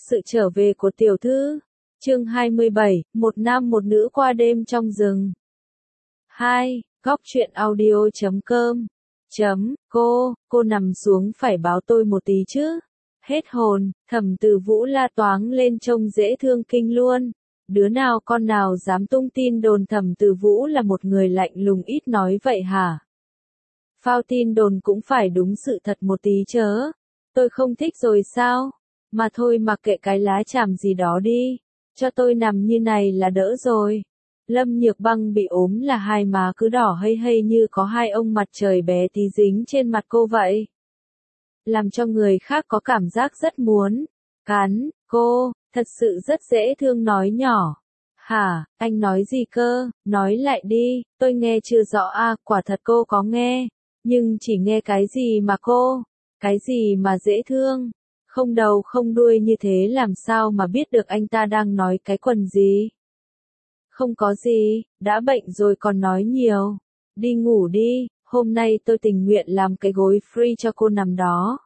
sự trở về của tiểu thư. Chương 27, một nam một nữ qua đêm trong rừng. 2. Góc truyện audio.com. Cô nằm xuống phải báo tôi một tí chứ. Hết hồn, Thẩm Từ Vũ la toáng lên trông dễ thương kinh luôn. Đứa nào con nào dám tung tin đồn Thẩm Từ Vũ là một người lạnh lùng ít nói vậy hả? Phao tin đồn cũng phải đúng sự thật một tí chớ. Tôi không thích rồi sao? Mà thôi mặc kệ cái lá chàm gì đó đi. Cho tôi nằm như này là đỡ rồi. Lâm Nhược Băng bị ốm là hai má cứ đỏ hây hây như có hai ông mặt trời bé tí dính trên mặt cô vậy. Làm cho người khác có cảm giác rất muốn cắn cô, thật sự rất dễ thương nói nhỏ. Hả, anh nói gì cơ, nói lại đi, tôi nghe chưa rõ à, quả thật cô có nghe, nhưng chỉ nghe cái gì mà cô, cái gì mà dễ thương, không đầu không đuôi như thế làm sao mà biết được anh ta đang nói cái quần gì. Không có gì, đã bệnh rồi còn nói nhiều, đi ngủ đi, hôm nay tôi tình nguyện làm cái gối free cho cô nằm đó.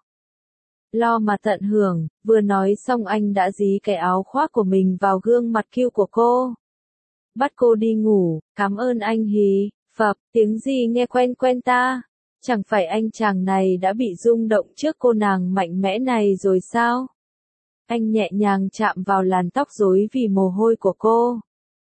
Lo mà tận hưởng, vừa nói xong anh đã dí cái áo khoác của mình vào gương mặt cute của cô. Bắt cô đi ngủ, cảm ơn anh hì, phập, tiếng gì nghe quen quen ta? Chẳng phải anh chàng này đã bị rung động trước cô nàng mạnh mẽ này rồi sao? Anh nhẹ nhàng chạm vào làn tóc rối vì mồ hôi của cô.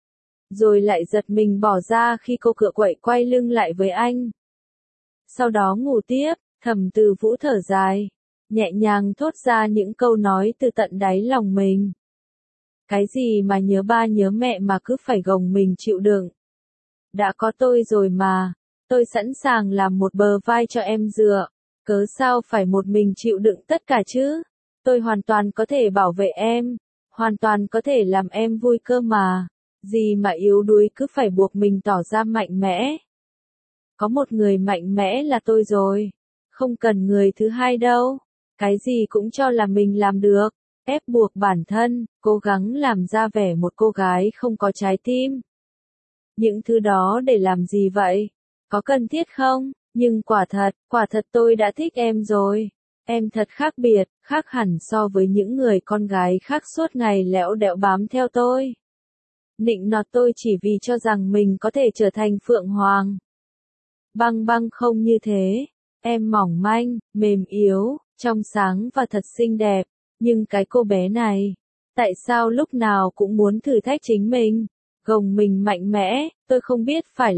Rồi lại giật mình bỏ ra khi cô cựa quậy quay lưng lại với anh. Sau đó ngủ tiếp, Thẩm Từ Vũ thở dài, nhẹ nhàng thốt ra những câu nói từ tận đáy lòng mình. Cái gì mà nhớ ba nhớ mẹ mà cứ phải gồng mình chịu đựng. Đã có tôi rồi mà, tôi sẵn sàng làm một bờ vai cho em dựa, cớ sao phải một mình chịu đựng tất cả chứ? Tôi hoàn toàn có thể bảo vệ em, hoàn toàn có thể làm em vui cơ mà, gì mà yếu đuối cứ phải buộc mình tỏ ra mạnh mẽ. Có một người mạnh mẽ là tôi rồi, không cần người thứ hai đâu, cái gì cũng cho là mình làm được, ép buộc bản thân, cố gắng làm ra vẻ một cô gái không có trái tim. Những thứ đó để làm gì vậy? Có cần thiết không? Nhưng quả thật tôi đã thích em rồi. Em thật khác biệt, khác hẳn so với những người con gái khác suốt ngày lẽo đẽo bám theo tôi. Nịnh nọt tôi chỉ vì cho rằng mình có thể trở thành Phượng Hoàng. Băng Băng không như thế. Em mỏng manh, mềm yếu, trong sáng và thật xinh đẹp. Nhưng cái cô bé này, tại sao lúc nào cũng muốn thử thách chính mình, gồng mình mạnh mẽ, tôi không biết phải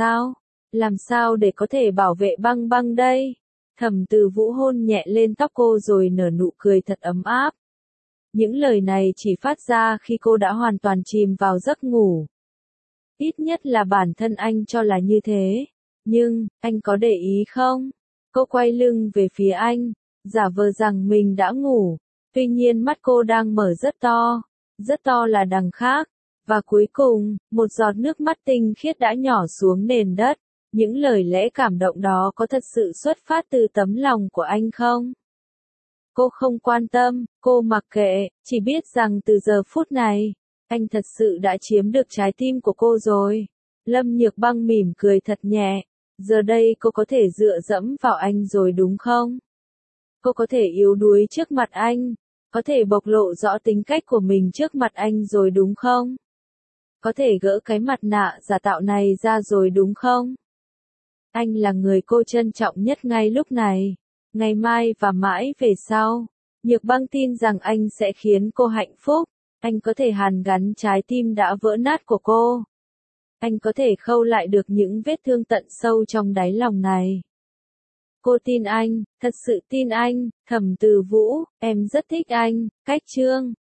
làm sao để có thể bảo vệ Băng Băng đây. Thẩm Từ Vũ hôn nhẹ lên tóc cô rồi nở nụ cười thật ấm áp. Những lời này chỉ phát ra khi cô đã hoàn toàn chìm vào giấc ngủ. Ít nhất là bản thân anh cho là như thế. Nhưng, anh có để ý không? Cô quay lưng về phía anh, giả vờ rằng mình đã ngủ. Tuy nhiên mắt cô đang mở rất to là đằng khác. Và cuối cùng, một giọt nước mắt tinh khiết đã nhỏ xuống nền đất. Những lời lẽ cảm động đó có thật sự xuất phát từ tấm lòng của anh không? Cô không quan tâm, cô mặc kệ, chỉ biết rằng từ giờ phút này, anh thật sự đã chiếm được trái tim của cô rồi. Lâm Nhược Băng mỉm cười thật nhẹ, giờ đây cô có thể dựa dẫm vào anh rồi đúng không? Cô có thể yếu đuối trước mặt anh, có thể bộc lộ rõ tính cách của mình trước mặt anh rồi đúng không? Có thể gỡ cái mặt nạ giả tạo này ra rồi đúng không? Anh là người cô trân trọng nhất ngay lúc này, ngày mai và mãi về sau. Nhược Băng tin rằng anh sẽ khiến cô hạnh phúc, anh có thể hàn gắn trái tim đã vỡ nát của cô. Anh có thể khâu lại được những vết thương tận sâu trong đáy lòng này. Cô tin anh, thật sự tin anh, Thẩm Từ Vũ, em rất thích anh, cách chương.